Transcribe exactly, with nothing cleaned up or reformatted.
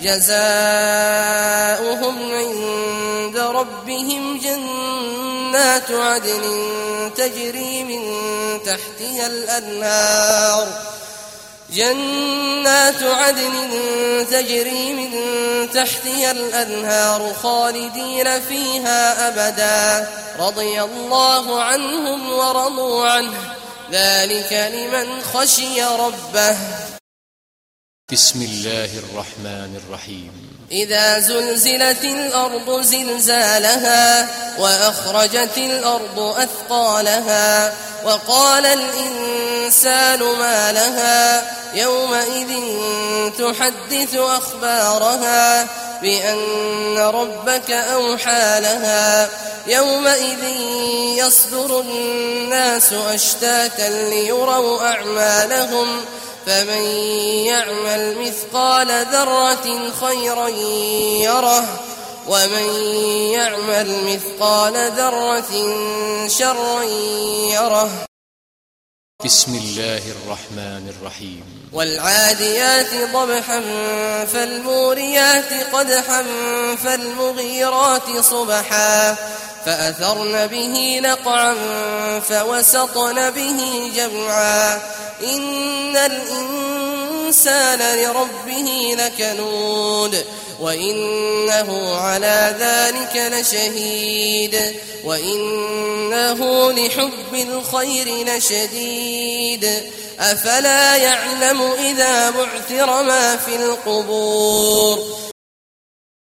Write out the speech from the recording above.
جزاؤهم عند ربهم جنات عدن تجري من تحتها الأنهار جنات عدن تجري من تحتها الأنهار خالدين فيها أبدا رضي الله عنهم ورضوا عنه ذلك لمن خشي ربه. بسم الله الرحمن الرحيم. إذا زلزلت الأرض زلزالها وأخرجت الأرض أثقالها وقال الإنسان ما لها يومئذ تحدث أخبارها بأن ربك أوحى لها يومئذ يصدر الناس أشتاتا ليروا أعمالهم فمن يعمل مثقال ذرة خيرا يره ومن يعمل مثقال ذرة شرا يره. بسم الله الرحمن الرحيم. والعاديات ضبحا فالموريات قدحا فالمغيرات صبحا فأثرن به نقعا فوسطن به جمعا إن الإنسان لربه لكنود وإنه على ذلك لشهيد وإنه لحب الخير لشديد أفلا يعلم إذا بعثر ما في القبور